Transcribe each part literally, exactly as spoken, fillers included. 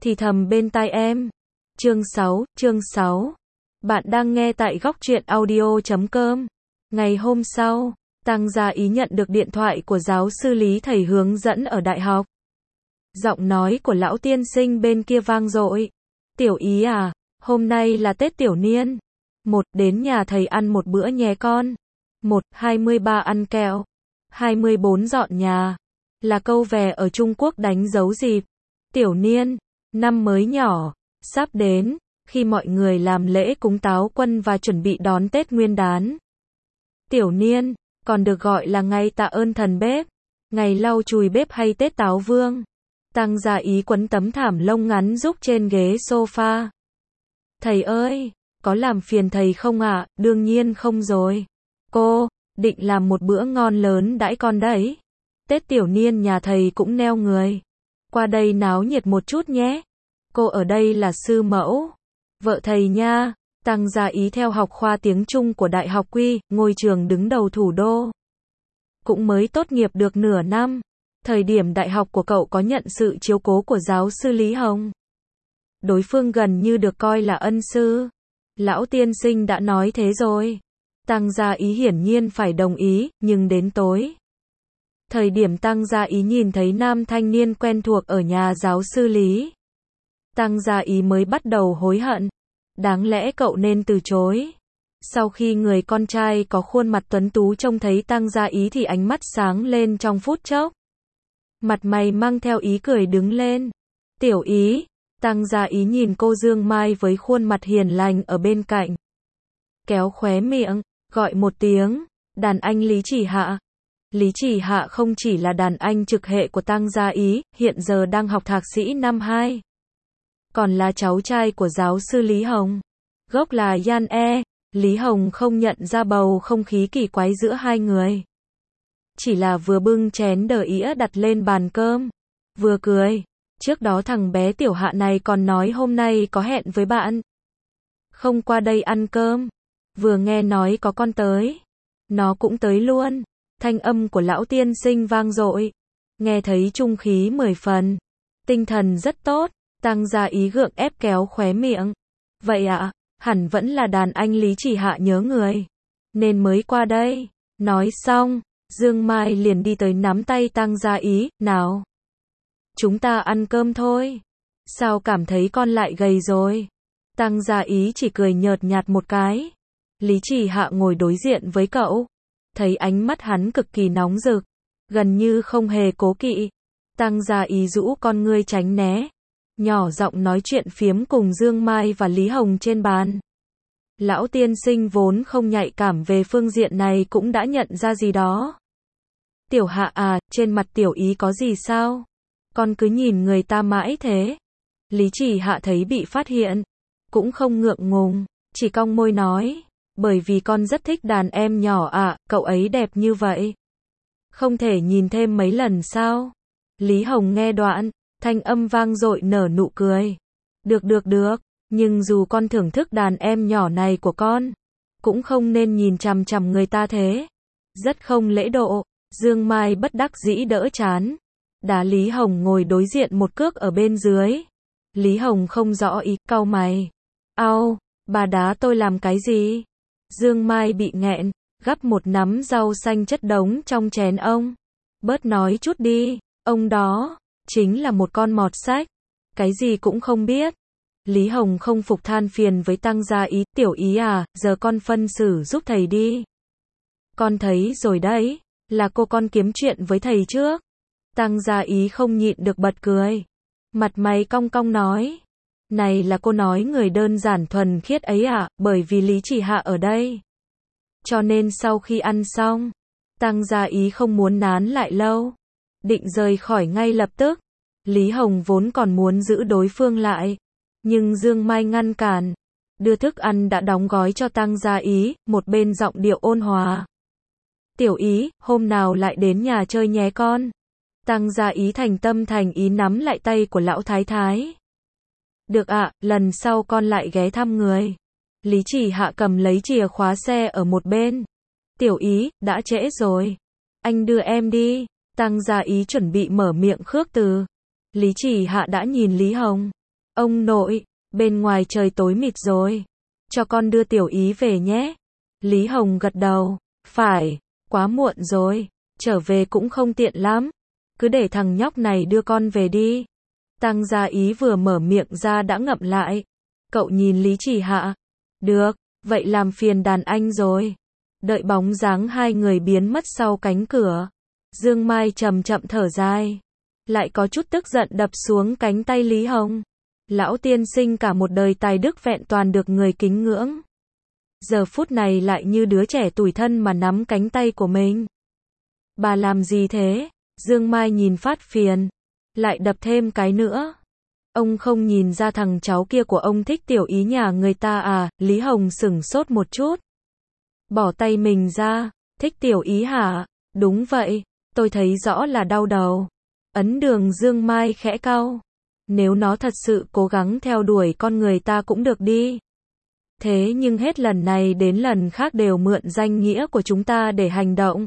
thì thầm bên tai em. Chương sáu, chương sáu. Bạn đang nghe tại góc truyện audio chấm com. Ngày hôm sau, Tăng Gia Ý nhận được điện thoại của giáo sư Lý thầy hướng dẫn ở đại học. Giọng nói của lão tiên sinh bên kia vang dội. Tiểu Ý à, hôm nay là Tết Tiểu Niên. Một, đến nhà thầy ăn một bữa nhé con. Một, hai mươi ba ăn kẹo. Hai mươi bốn dọn nhà. Là câu về ở Trung Quốc đánh dấu dịp Tiểu Niên, năm mới nhỏ, sắp đến, khi mọi người làm lễ cúng táo quân và chuẩn bị đón Tết Nguyên đán. Tiểu Niên, còn được gọi là ngày tạ ơn thần bếp, ngày lau chùi bếp hay Tết Táo Vương. Tăng Gia Ý quấn tấm thảm lông ngắn rúc trên ghế sofa. Thầy ơi, có làm phiền thầy không ạ? À? Đương nhiên không rồi. Cô, định làm một bữa ngon lớn đãi con đấy. Tết Tiểu Niên nhà thầy cũng neo người. Qua đây náo nhiệt một chút nhé. Cô ở đây là sư mẫu, vợ thầy nha. Tăng Gia Ý theo học khoa tiếng Trung của Đại học Quy, ngôi trường đứng đầu thủ đô. Cũng mới tốt nghiệp được nửa năm. Thời điểm đại học của cậu có nhận sự chiếu cố của giáo sư Lý Hồng. Đối phương gần như được coi là ân sư. Lão tiên sinh đã nói thế rồi. Tăng Gia Ý hiển nhiên phải đồng ý, nhưng đến tối. Thời điểm Tăng Gia Ý nhìn thấy nam thanh niên quen thuộc ở nhà giáo sư Lý. Tăng Gia Ý mới bắt đầu hối hận. Đáng lẽ cậu nên từ chối. Sau khi người con trai có khuôn mặt tuấn tú trông thấy Tăng Gia Ý thì ánh mắt sáng lên trong phút chốc. Mặt mày mang theo ý cười đứng lên. Tiểu Ý. Tăng Gia Ý nhìn cô Dương Mai với khuôn mặt hiền lành ở bên cạnh. Kéo khóe miệng, gọi một tiếng, đàn anh Lý Chỉ Hạ. Lý Chỉ Hạ không chỉ là đàn anh trực hệ của Tăng Gia Ý, hiện giờ đang học thạc sĩ năm hai. Còn là cháu trai của giáo sư Lý Hồng. Gốc là Yan E, Lý Hồng không nhận ra bầu không khí kỳ quái giữa hai người. Chỉ là vừa bưng chén đờ ĩa đặt lên bàn cơm, vừa cười. Trước đó thằng bé Tiểu Hạ này còn nói hôm nay có hẹn với bạn. Không qua đây ăn cơm. Vừa nghe nói có con tới. Nó cũng tới luôn. Thanh âm của lão tiên sinh vang dội. Nghe thấy trung khí mười phần. Tinh thần rất tốt. Tăng Gia Ý gượng ép kéo khóe miệng. Vậy ạ, à, hẳn vẫn là đàn anh Lý Chỉ Hạ nhớ người. Nên mới qua đây. Nói xong, Dương Mai liền đi tới nắm tay Tăng Gia Ý. Nào, chúng ta ăn cơm thôi. Sao cảm thấy con lại gầy rồi? Tăng Gia Ý chỉ cười nhợt nhạt một cái. Lý Chỉ Hạ ngồi đối diện với cậu. Thấy ánh mắt hắn cực kỳ nóng rực. Gần như không hề cố kỵ. Tăng Gia Ý rũ con ngươi tránh né. Nhỏ giọng nói chuyện phiếm cùng Dương Mai và Lý Hồng trên bàn. Lão tiên sinh vốn không nhạy cảm về phương diện này cũng đã nhận ra gì đó. Tiểu Hạ à, trên mặt Tiểu Ý có gì sao? Con cứ nhìn người ta mãi thế. Lý Chỉ Hạ thấy bị phát hiện. Cũng không ngượng ngùng, chỉ cong môi nói. Bởi vì con rất thích đàn em nhỏ ạ, à, cậu ấy đẹp như vậy. Không thể nhìn thêm mấy lần sao? Lý Hồng nghe đoạn. Thanh âm vang dội nở nụ cười. Được được được, nhưng dù con thưởng thức đàn em nhỏ này của con, cũng không nên nhìn chằm chằm người ta thế. Rất không lễ độ. Dương Mai bất đắc dĩ đỡ chán. Đá Lý Hồng ngồi đối diện một cước ở bên dưới. Lý Hồng không rõ ý, cau mày. Au, bà đá tôi làm cái gì? Dương Mai bị nghẹn, gắp một nắm rau xanh chất đống trong chén ông. Bớt nói chút đi, ông đó chính là một con mọt sách, cái gì cũng không biết. Lý Hồng không phục than phiền với Tăng Gia Ý. Tiểu Ý à, giờ con phân xử giúp thầy đi. Con thấy rồi đấy, là cô con kiếm chuyện với thầy trước. Tăng Gia Ý không nhịn được bật cười. Mặt mày cong cong nói. Này là cô nói người đơn giản thuần khiết ấy à, bởi vì Lý Chỉ Hạ ở đây. Cho nên sau khi ăn xong, Tăng Gia Ý không muốn nán lại lâu. Định rời khỏi ngay lập tức. Lý Hồng vốn còn muốn giữ đối phương lại. Nhưng Dương Mai ngăn cản. Đưa thức ăn đã đóng gói cho Tăng Gia Ý, một bên giọng điệu ôn hòa. Tiểu Ý, hôm nào lại đến nhà chơi nhé con. Tăng Gia Ý thành tâm thành ý nắm lại tay của lão thái thái. Được ạ, à, lần sau con lại ghé thăm người. Lý Chỉ Hạ cầm lấy chìa khóa xe ở một bên. Tiểu Ý, đã trễ rồi. Anh đưa em đi. Tăng Gia Ý chuẩn bị mở miệng khước từ. Lý Chỉ Hạ đã nhìn Lý Hồng. Ông nội, bên ngoài trời tối mịt rồi. Cho con đưa tiểu ý về nhé. Lý Hồng gật đầu. Phải, quá muộn rồi. Trở về cũng không tiện lắm. Cứ để thằng nhóc này đưa con về đi. Tăng Gia Ý vừa mở miệng ra đã ngậm lại. Cậu nhìn Lý Chỉ Hạ. Được, vậy làm phiền đàn anh rồi. Đợi bóng dáng hai người biến mất sau cánh cửa. Dương Mai chậm chậm thở dài. Lại có chút tức giận đập xuống cánh tay Lý Hồng. Lão tiên sinh cả một đời tài đức vẹn toàn được người kính ngưỡng. Giờ phút này lại như đứa trẻ tủi thân mà nắm cánh tay của mình. Bà làm gì thế? Dương Mai nhìn phát phiền. Lại đập thêm cái nữa. Ông không nhìn ra thằng cháu kia của ông thích tiểu ý nhà người ta à? Lý Hồng sửng sốt một chút. Bỏ tay mình ra. Thích tiểu ý hả? Đúng vậy. Tôi thấy rõ là đau đầu. Ấn Đường Dương Mai khẽ cau. Nếu nó thật sự cố gắng theo đuổi con người ta cũng được đi. Thế nhưng hết lần này đến lần khác đều mượn danh nghĩa của chúng ta để hành động.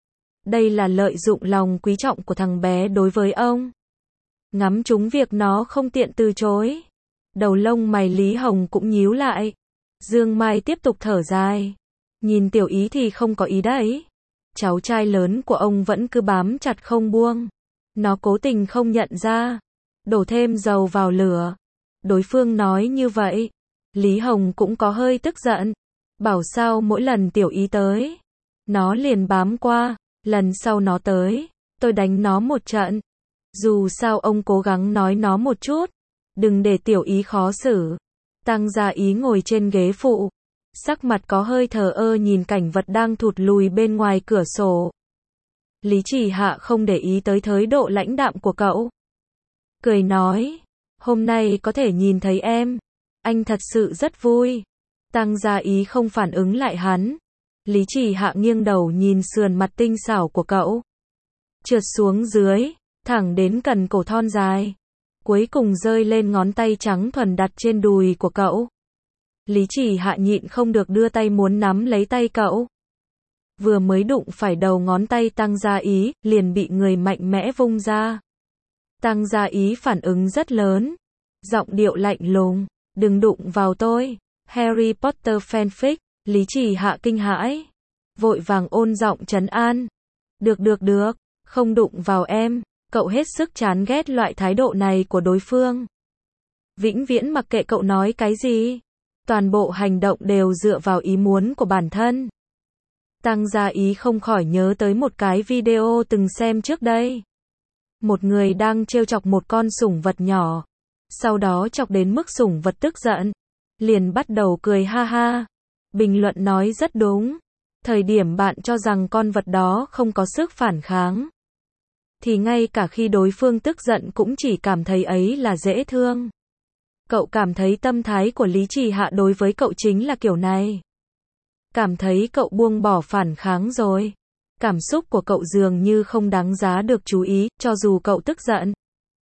Đây là lợi dụng lòng quý trọng của thằng bé đối với ông. Ngắm trúng việc nó không tiện từ chối. Đầu lông mày Lý Hồng cũng nhíu lại. Dương Mai tiếp tục thở dài. Nhìn tiểu ý thì không có ý đấy. Cháu trai lớn của ông vẫn cứ bám chặt không buông. Nó cố tình không nhận ra. Đổ thêm dầu vào lửa. Đối phương nói như vậy. Lý Hồng cũng có hơi tức giận. Bảo sao mỗi lần tiểu ý tới. Nó liền bám qua. Lần sau nó tới. Tôi đánh nó một trận. Dù sao ông cố gắng nói nó một chút. Đừng để tiểu ý khó xử. Tăng Gia Ý ngồi trên ghế phụ. Sắc mặt có hơi thờ ơ nhìn cảnh vật đang thụt lùi bên ngoài cửa sổ. Lý Chỉ Hạ không để ý tới thái độ lãnh đạm của cậu. Cười nói. Hôm nay có thể nhìn thấy em. Anh thật sự rất vui. Tăng Gia Ý không phản ứng lại hắn. Lý Chỉ Hạ nghiêng đầu nhìn sườn mặt tinh xảo của cậu. Trượt xuống dưới. Thẳng đến cần cổ thon dài. Cuối cùng rơi lên ngón tay trắng thuần đặt trên đùi của cậu. Lý Chỉ Hạ nhịn không được đưa tay muốn nắm lấy tay cậu. Vừa mới đụng phải đầu ngón tay Tăng Gia Ý, liền bị người mạnh mẽ vung ra. Tăng Gia Ý phản ứng rất lớn. Giọng điệu lạnh lùng. Đừng đụng vào tôi. Harry Potter fanfic. Lý Chỉ Hạ kinh hãi. Vội vàng ôn giọng trấn an. Được được được. Không đụng vào em. Cậu hết sức chán ghét loại thái độ này của đối phương. Vĩnh viễn mặc kệ cậu nói cái gì. Toàn bộ hành động đều dựa vào ý muốn của bản thân. Tăng Gia Ý không khỏi nhớ tới một cái video từng xem trước đây. Một người đang trêu chọc một con sủng vật nhỏ. Sau đó chọc đến mức sủng vật tức giận. Liền bắt đầu cười ha ha. Bình luận nói rất đúng. Thời điểm bạn cho rằng con vật đó không có sức phản kháng. Thì ngay cả khi đối phương tức giận cũng chỉ cảm thấy ấy là dễ thương. Cậu cảm thấy tâm thái của Lý Chỉ Hạ đối với cậu chính là kiểu này. Cảm thấy cậu buông bỏ phản kháng rồi. Cảm xúc của cậu dường như không đáng giá được chú ý, cho dù cậu tức giận.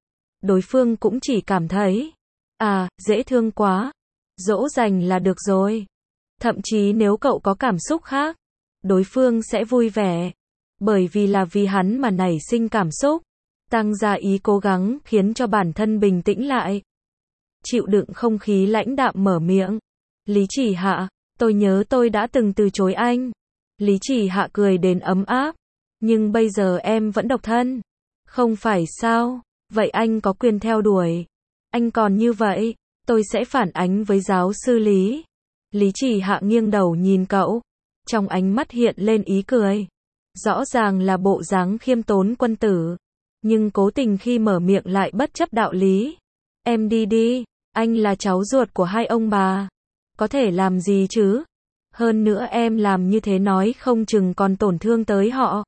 Đối phương cũng chỉ cảm thấy, à, dễ thương quá. Dỗ dành là được rồi. Thậm chí nếu cậu có cảm xúc khác, đối phương sẽ vui vẻ. Bởi vì là vì hắn mà nảy sinh cảm xúc. Tăng Gia Ý cố gắng khiến cho bản thân bình tĩnh lại. Chịu đựng không khí lãnh đạm mở miệng. Lý Chỉ Hạ, tôi nhớ tôi đã từng từ chối anh. Lý Chỉ Hạ cười đến ấm áp. Nhưng bây giờ em vẫn độc thân. Không phải sao? Vậy anh có quyền theo đuổi. Anh còn như vậy, tôi sẽ phản ánh với giáo sư Lý. Lý Chỉ Hạ nghiêng đầu nhìn cậu. Trong ánh mắt hiện lên ý cười. Rõ ràng là bộ dáng khiêm tốn quân tử. Nhưng cố tình khi mở miệng lại bất chấp đạo lý. Em đi đi, anh là cháu ruột của hai ông bà. Có thể làm gì chứ? Hơn nữa em làm như thế nói không chừng còn tổn thương tới họ.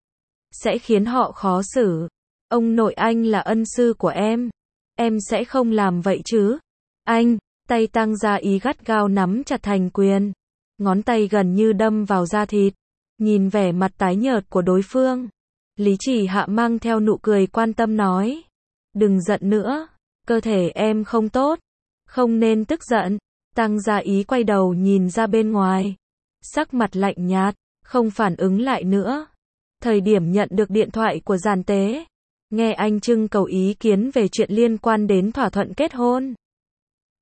Sẽ khiến họ khó xử. Ông nội anh là ân sư của em. Em sẽ không làm vậy chứ? Anh, tay Tăng Gia Ý gắt gao nắm chặt thành quyền. Ngón tay gần như đâm vào da thịt. Nhìn vẻ mặt tái nhợt của đối phương. Lý Chỉ Hạ mang theo nụ cười quan tâm nói. Đừng giận nữa. Cơ thể em không tốt. Không nên tức giận. Tăng Gia Ý quay đầu nhìn ra bên ngoài. Sắc mặt lạnh nhạt. Không phản ứng lại nữa. Thời điểm nhận được điện thoại của Giàn Tế. Nghe anh trưng cầu ý kiến về chuyện liên quan đến thỏa thuận kết hôn.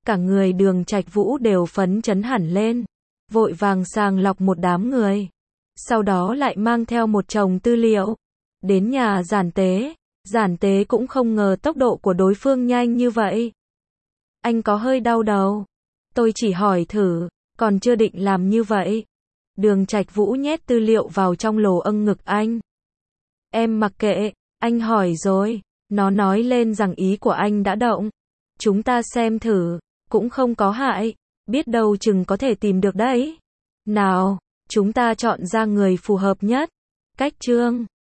cả người Đường Trạch Vũ đều phấn chấn hẳn lên, vội vàng sàng lọc một đám người, sau đó lại mang theo một chồng tư liệu, đến nhà giản tế. Giản tế cũng không ngờ tốc độ của đối phương nhanh như vậy. Anh có hơi đau đầu. Tôi chỉ hỏi thử, còn chưa định làm như vậy. Đường Trạch Vũ nhét tư liệu vào trong lồ âng ngực anh. Em mặc kệ, anh hỏi rồi. Nó nói lên rằng ý của anh đã động. Chúng ta xem thử, cũng không có hại. Biết đâu chừng có thể tìm được đấy. Nào, chúng ta chọn ra người phù hợp nhất. Cách chương